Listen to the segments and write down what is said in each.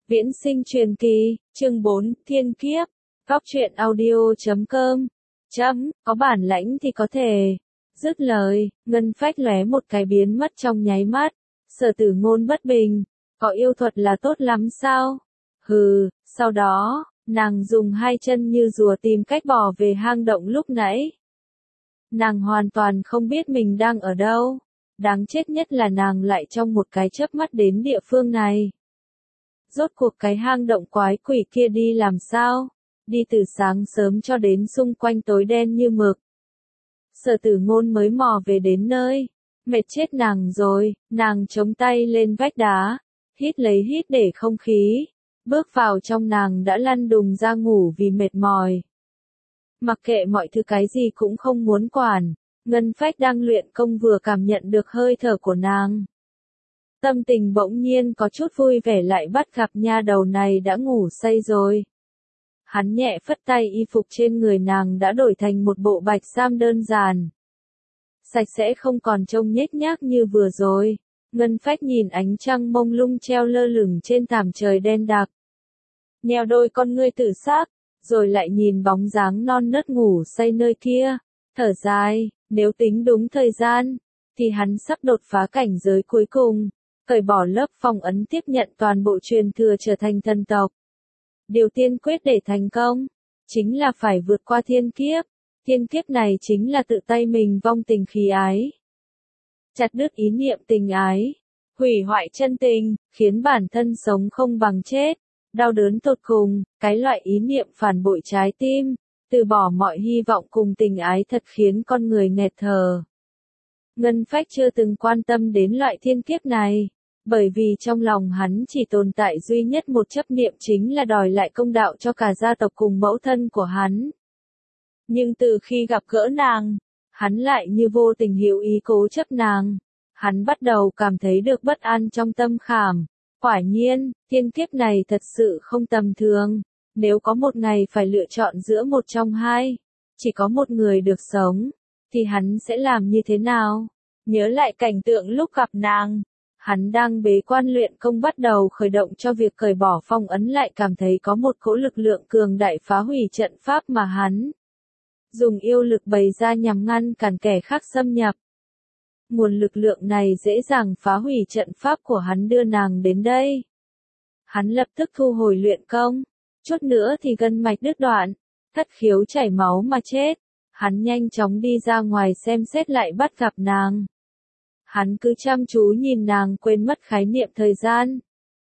Viễn sinh truyền kỳ, chương 4, thiên kiếp. Góc truyện audio.com. Có bản lãnh thì có thể. Dứt lời, ngân phách lóe một cái biến mất trong nháy mắt. Sở Tử Ngôn bất bình, có yêu thuật là tốt lắm sao? Hừ, sau đó, nàng dùng hai chân như rùa tìm cách bỏ về hang động lúc nãy. Nàng hoàn toàn không biết mình đang ở đâu. Đáng chết nhất là nàng lại trong một cái chớp mắt đến địa phương này. Rốt cuộc cái hang động quái quỷ kia đi làm sao? Đi từ sáng sớm cho đến xung quanh tối đen như mực. Sở Tử Ngôn mới mò về đến nơi. Mệt chết nàng rồi, nàng chống tay lên vách đá. Hít để không khí. Bước vào trong nàng đã lăn đùng ra ngủ vì mệt mỏi. Mặc kệ mọi thứ cái gì cũng không muốn quản. Ngân phách đang luyện công vừa cảm nhận được hơi thở của nàng. Tâm tình bỗng nhiên có chút vui vẻ lại bắt gặp nha đầu này đã ngủ say rồi. Hắn nhẹ phất tay y phục trên người nàng đã đổi thành một bộ bạch sam đơn giản. Sạch sẽ không còn trông nhếch nhác như vừa rồi. Ngân phách nhìn ánh trăng mông lung treo lơ lửng trên thảm trời đen đặc. Nheo đôi con ngươi tự xác, rồi lại nhìn bóng dáng non nớt ngủ say nơi kia. Thở dài, nếu tính đúng thời gian, thì hắn sắp đột phá cảnh giới cuối cùng. Cởi bỏ lớp phong ấn tiếp nhận toàn bộ truyền thừa trở thành thần tộc. Điều tiên quyết để thành công, chính là phải vượt qua thiên kiếp. Thiên kiếp này chính là tự tay mình vong tình khí ái. Chặt đứt ý niệm tình ái, hủy hoại chân tình, khiến bản thân sống không bằng chết. Đau đớn tột cùng, cái loại ý niệm phản bội trái tim, từ bỏ mọi hy vọng cùng tình ái thật khiến con người nghẹt thở. Ngân phách chưa từng quan tâm đến loại thiên kiếp này. Bởi vì trong lòng hắn chỉ tồn tại duy nhất một chấp niệm chính là đòi lại công đạo cho cả gia tộc cùng mẫu thân của hắn. Nhưng từ khi gặp gỡ nàng, hắn lại như vô tình hữu ý cố chấp nàng. Hắn bắt đầu cảm thấy được bất an trong tâm khảm. Quả nhiên, thiên kiếp này thật sự không tầm thường. Nếu có một ngày phải lựa chọn giữa một trong hai, chỉ có một người được sống, thì hắn sẽ làm như thế nào? Nhớ lại cảnh tượng lúc gặp nàng. Hắn đang bế quan luyện công bắt đầu khởi động cho việc cởi bỏ phong ấn lại cảm thấy có một cỗ lực lượng cường đại phá hủy trận pháp mà hắn dùng yêu lực bày ra nhằm ngăn cản kẻ khác xâm nhập. Nguồn lực lượng này dễ dàng phá hủy trận pháp của hắn đưa nàng đến đây. Hắn lập tức thu hồi luyện công, chút nữa thì gân mạch đứt đoạn, thất khiếu chảy máu mà chết. Hắn nhanh chóng đi ra ngoài xem xét lại bắt gặp nàng. Hắn cứ chăm chú nhìn nàng quên mất khái niệm thời gian.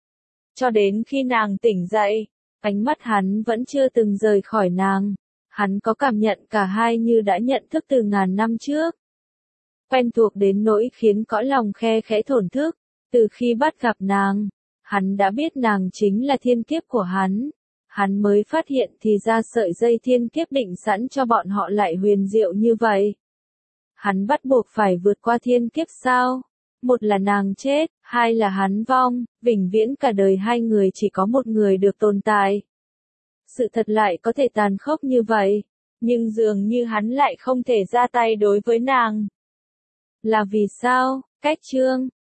Cho đến khi nàng tỉnh dậy, ánh mắt hắn vẫn chưa từng rời khỏi nàng. Hắn có cảm nhận cả hai như đã nhận thức từ ngàn năm trước. Quen thuộc đến nỗi khiến cõi lòng khe khẽ thổn thức. Từ khi bắt gặp nàng, hắn đã biết nàng chính là thiên kiếp của hắn. Hắn mới phát hiện thì ra sợi dây thiên kiếp định sẵn cho bọn họ lại huyền diệu như vậy. Hắn bắt buộc phải vượt qua thiên kiếp sao? Một là nàng chết, hai là hắn vong, vĩnh viễn cả đời hai người chỉ có một người được tồn tại. Sự thật lại có thể tàn khốc như vậy, nhưng dường như hắn lại không thể ra tay đối với nàng. Là vì sao? Cách chương